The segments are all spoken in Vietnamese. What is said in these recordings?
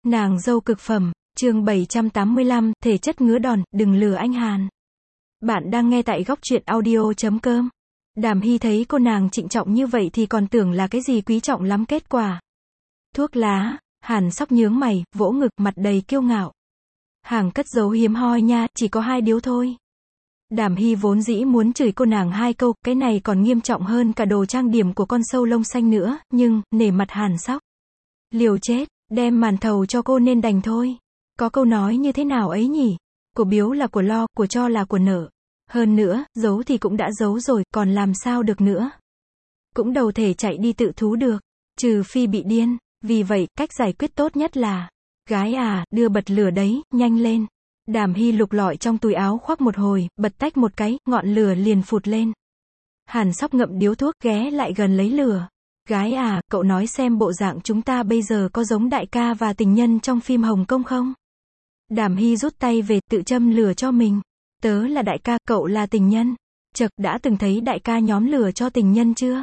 Nàng dâu cực phẩm, chương 785, thể chất ngứa đòn, đừng lừa anh Hàn. Bạn đang nghe tại góc truyện audio.com. Đàm Hy thấy cô nàng trịnh trọng như vậy thì còn tưởng là cái gì quý trọng lắm kết quả. Thuốc lá, Hàn Sóc nhướng mày, vỗ ngực, mặt đầy kiêu ngạo. Hàng cất giấu hiếm hoi nha, chỉ có 2 điếu thôi. Đàm Hy vốn dĩ muốn chửi cô nàng 2 câu, cái này còn nghiêm trọng hơn cả đồ trang điểm của con sâu lông xanh nữa, nhưng, nể mặt Hàn Sóc. Liều chết, đem màn thầu cho cô nên đành thôi. Có câu nói như thế nào ấy nhỉ? Của biếu là của lo, của cho là của nợ. Hơn nữa, giấu thì cũng đã giấu rồi, còn làm sao được nữa. Cũng đâu thể chạy đi tự thú được, trừ phi bị điên. Vì vậy, cách giải quyết tốt nhất là, gái à, đưa bật lửa đấy, nhanh lên. Đàm Hy lục lọi trong túi áo khoác một hồi, bật tách một cái, ngọn lửa liền phụt lên. Hàn Sóc ngậm điếu thuốc, ghé lại gần lấy lửa. Gái à, cậu nói xem bộ dạng chúng ta bây giờ có giống đại ca và tình nhân trong phim Hồng Kông không? Đàm Hy rút tay về, tự châm lửa cho mình. Tớ là đại ca, cậu là tình nhân. Chậc, đã từng thấy đại ca nhóm lửa cho tình nhân chưa?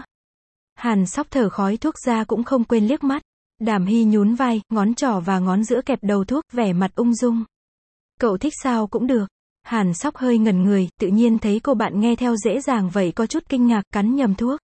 Hàn Sóc thở khói thuốc ra cũng không quên liếc mắt. Đàm Hy nhún vai, ngón trỏ và ngón giữa kẹp đầu thuốc, vẻ mặt ung dung. Cậu thích sao cũng được. Hàn Sóc hơi ngẩn người, tự nhiên thấy cô bạn nghe theo dễ dàng vậy có chút kinh ngạc, cắn nhầm thuốc.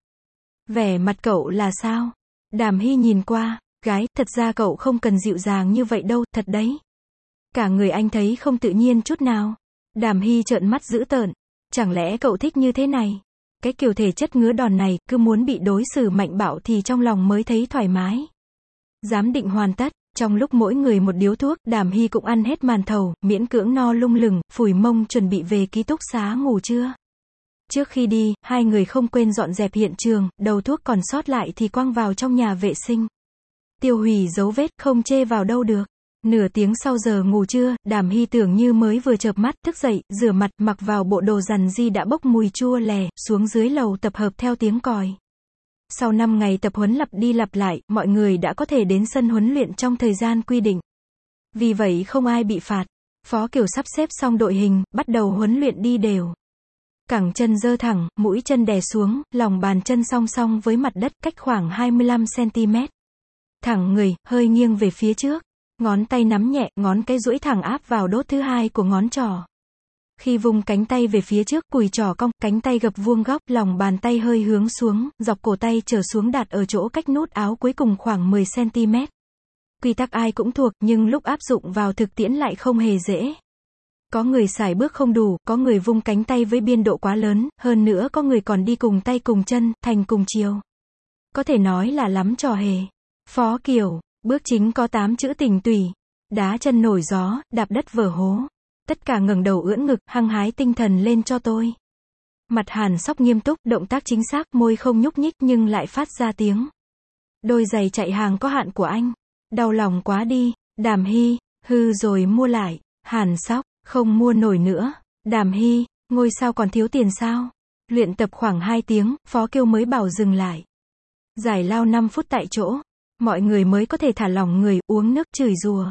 Vẻ mặt cậu là sao? Đàm Hy nhìn qua, gái, thật ra cậu không cần dịu dàng như vậy đâu, thật đấy. Cả người anh thấy không tự nhiên chút nào. Đàm Hy trợn mắt dữ tợn. Chẳng lẽ cậu thích như thế này? Cái kiểu thể chất ngứa đòn này, cứ muốn bị đối xử mạnh bạo thì trong lòng mới thấy thoải mái. Giám định hoàn tất, trong lúc mỗi người một điếu thuốc, Đàm Hy cũng ăn hết màn thầu, miễn cưỡng no lung lừng, phủi mông chuẩn bị về ký túc xá ngủ trưa. Trước khi đi, hai người không quên dọn dẹp hiện trường, đầu thuốc còn sót lại thì quăng vào trong nhà vệ sinh. Tiêu hủy dấu vết, không chê vào đâu được. Nửa tiếng sau giờ ngủ trưa, Đàm Hy tưởng như mới vừa chợp mắt, thức dậy, rửa mặt, mặc vào bộ đồ rằn di đã bốc mùi chua lè, xuống dưới lầu tập hợp theo tiếng còi. Sau 5 ngày tập huấn lặp đi lặp lại, mọi người đã có thể đến sân huấn luyện trong thời gian quy định. Vì vậy không ai bị phạt. Phó Kiều sắp xếp xong đội hình, bắt đầu huấn luyện đi đều. Cẳng chân giơ thẳng, mũi chân đè xuống, lòng bàn chân song song với mặt đất, cách khoảng 25 cm. Thẳng người, hơi nghiêng về phía trước. Ngón tay nắm nhẹ, ngón cái duỗi thẳng áp vào đốt thứ hai của ngón trỏ. Khi vùng cánh tay về phía trước, cùi trỏ cong, cánh tay gập vuông góc, lòng bàn tay hơi hướng xuống, dọc cổ tay trở xuống đặt ở chỗ cách nút áo cuối cùng khoảng 10 cm. Quy tắc ai cũng thuộc, nhưng lúc áp dụng vào thực tiễn lại không hề dễ. Có người sải bước không đủ, có người vung cánh tay với biên độ quá lớn, hơn nữa có người còn đi cùng tay cùng chân, thành cùng chiều. Có thể nói là lắm trò hề. Phó Kiều, bước chính có 8 chữ tình tùy. Đá chân nổi gió, đạp đất vở hố. Tất cả ngẩng đầu ưỡn ngực, hăng hái tinh thần lên cho tôi. Mặt Hàn Sóc nghiêm túc, động tác chính xác, môi không nhúc nhích nhưng lại phát ra tiếng. Đôi giày chạy hàng có hạn của anh. Đau lòng quá đi. Đàm Hy, hư rồi mua lại. Hàn Sóc, không mua nổi nữa. Đàm Hy, ngôi sao còn thiếu tiền sao? Luyện tập khoảng 2 tiếng, Phó Kiều mới bảo dừng lại. Giải lao 5 phút tại chỗ. Mọi người mới có thể thả lỏng người, uống nước, chửi rủa.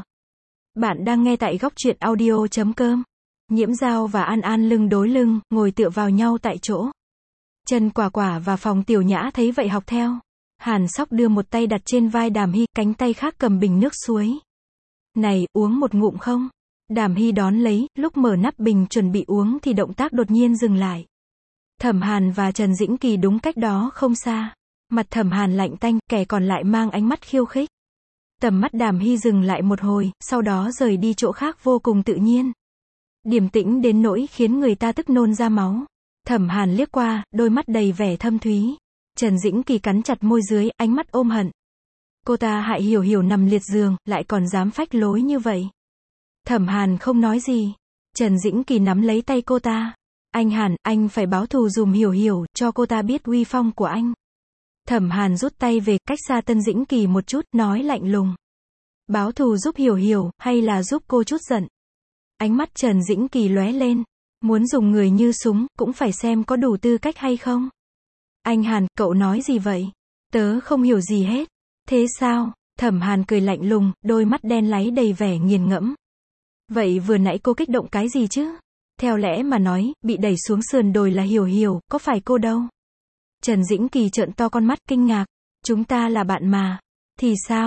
Bạn đang nghe tại góc truyện audio.com. Nhiễm Giao và An An lưng đối lưng, ngồi tựa vào nhau tại chỗ. Trần Quả Quả và Phòng Tiểu Nhã thấy vậy học theo. Hàn Sóc đưa một tay đặt trên vai Đàm Hy, cánh tay khác cầm bình nước suối. Này, uống một ngụm không? Đàm Hy đón lấy, lúc mở nắp bình chuẩn bị uống thì động tác đột nhiên dừng lại. Thẩm Hàn và Trần Dĩnh Kỳ đúng cách đó không xa. Mặt Thẩm Hàn lạnh tanh, kẻ còn lại mang ánh mắt khiêu khích. Tầm mắt Đàm Hy dừng lại một hồi, sau đó rời đi chỗ khác vô cùng tự nhiên. Điềm tĩnh đến nỗi khiến người ta tức nôn ra máu. Thẩm Hàn liếc qua, đôi mắt đầy vẻ thâm thúy. Trần Dĩnh Kỳ cắn chặt môi dưới, ánh mắt ôm hận. Cô ta hại Hiểu Hiểu nằm liệt giường, lại còn dám phách lối như vậy. Thẩm Hàn không nói gì. Trần Dĩnh Kỳ nắm lấy tay cô ta. Anh Hàn, anh phải báo thù dùm Hiểu Hiểu, cho cô ta biết uy phong của anh. Thẩm Hàn rút tay về, cách xa Tân Dĩnh Kỳ một chút, nói lạnh lùng. Báo thù giúp Hiểu Hiểu, hay là giúp cô chút giận? Ánh mắt Trần Dĩnh Kỳ lóe lên. Muốn dùng người như súng, cũng phải xem có đủ tư cách hay không. Anh Hàn, cậu nói gì vậy? Tớ không hiểu gì hết. Thế sao? Thẩm Hàn cười lạnh lùng, đôi mắt đen láy đầy vẻ nghiền ngẫm. Vậy vừa nãy cô kích động cái gì chứ? Theo lẽ mà nói, bị đẩy xuống sườn đồi là Hiểu Hiểu, có phải cô đâu? Trần Dĩnh Kỳ trợn to con mắt kinh ngạc. Chúng ta là bạn mà. Thì sao?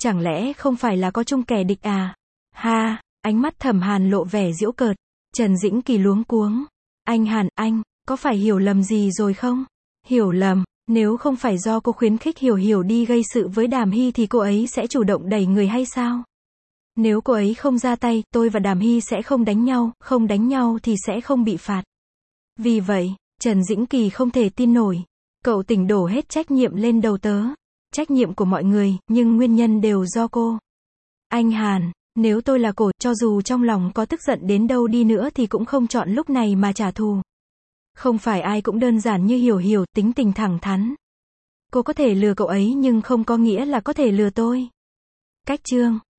Chẳng lẽ không phải là có chung kẻ địch à? Ha, ánh mắt Thẩm Hàn lộ vẻ giễu cợt. Trần Dĩnh Kỳ luống cuống. Anh Hàn, anh, có phải hiểu lầm gì rồi không? Hiểu lầm, nếu không phải do cô khuyến khích Hiểu Hiểu đi gây sự với Đàm Hy thì cô ấy sẽ chủ động đẩy người hay sao? Nếu cô ấy không ra tay, tôi và Đàm Hy sẽ không đánh nhau thì sẽ không bị phạt. Vì vậy, Trần Dĩnh Kỳ không thể tin nổi. Cậu tỉnh đổ hết trách nhiệm lên đầu tớ. Trách nhiệm của mọi người, nhưng nguyên nhân đều do cô. Anh Hàn, nếu tôi là cô, cho dù trong lòng có tức giận đến đâu đi nữa thì cũng không chọn lúc này mà trả thù. Không phải ai cũng đơn giản như Hiểu Hiểu, tính tình thẳng thắn. Cô có thể lừa cậu ấy nhưng không có nghĩa là có thể lừa tôi. Cách chương